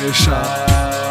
Scheiß.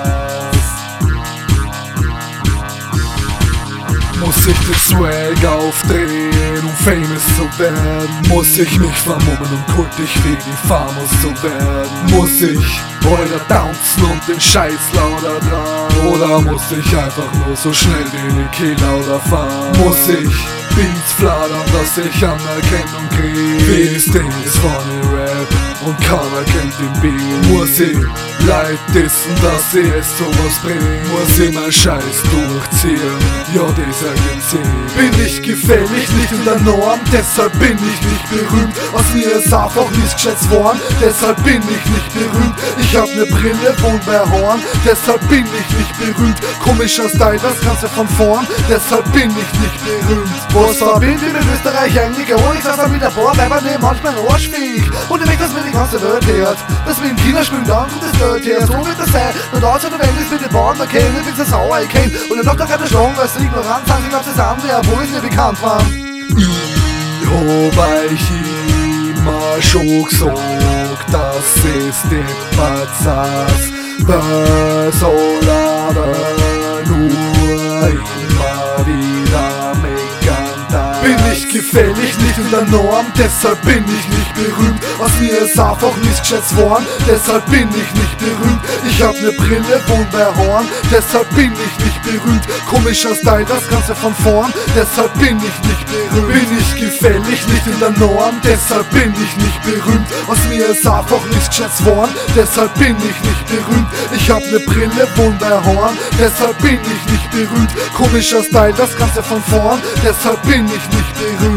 Muss ich den Swag aufdrehen, um famous zu werden? Muss ich mich vermummen, um kultig wie die Famos zu werden? Muss ich heute tanzen und den Scheiß lauter tragen? Oder muss ich einfach nur so schnell wie Niki Lauda fahren? Muss ich Beats fladern, dass ich Anerkennung krieg? Wie das Ding ist von dem Rap und keiner kennt den Beat. Muss ich Leid dissen, dass sie es sowas bringen? Muss ich mein Scheiß durchziehen? Ja, dieser gibt's eh. Bin ich gefällig, nicht in der Norm, deshalb bin ich nicht berühmt. Aus mir ist einfach nicht geschätzt worden, deshalb bin ich nicht berühmt. Ich hab ne Brille, wohn bei Horn, deshalb bin ich nicht berühmt. Komischer Style, das Ganze von vorn, deshalb bin ich nicht berühmt. Was verbinde ich mit Österreich eigentlich? Oh, ich saß da mit der Bohr, weil man ne manchmal ein Arschfick. Und ich möchte, dass mir die ganze Welt hört, dass wir in China spielen, dann kommt das Geld her. So wird das sein, nur Deutschland und Welt ist mit den Bahn erkennen, ich bin so sauer, ich kenn. Und ich noch da keine Schlagen, weil es ignorant sind, ich glaub, das andere, obwohl es nicht bekannt war. Ich hab euch immer schon gesagt, dass es nicht Patzas, das soll aber nur immer wieder meckern da. Bin ich gefällig, nicht in der Norm, deshalb bin ich nicht berühmt. Aus mir ist einfach nicht geschätzt worden, deshalb bin ich nicht berühmt. Ich hab ne Brille, wohn bei Horn, deshalb bin ich nicht berühmt. Komischer Style, das Ganze von vorn, deshalb bin ich nicht berühmt. Bin ich gefällig, nicht in der Norm, deshalb bin ich nicht berühmt. Aus mir ist einfach nicht geschätzt worden, deshalb bin ich nicht berühmt. Ich hab ne Brille, wohn bei Horn, deshalb bin ich nicht berühmt. Komischer Style, das Ganze von vorn, deshalb bin ich nicht berühmt.